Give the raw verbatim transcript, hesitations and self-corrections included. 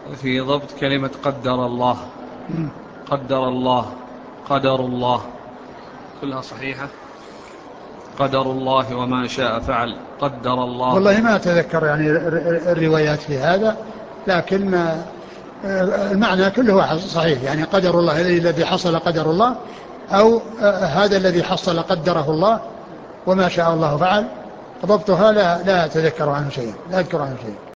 في ضبط كلمة قدر الله. قدر الله، قدر الله، كلها صحيحة. قدر الله وما شاء فعل. قدر الله. والله ما أتذكر يعني الروايات في هذا، لكن المعنى كله صحيح، يعني قدر الله الذي حصل قدر الله، أو هذا الذي حصل قدره الله وما شاء الله فعل. ضبطها لا لا أتذكر عنه شيء، لا أذكر عنه شيء.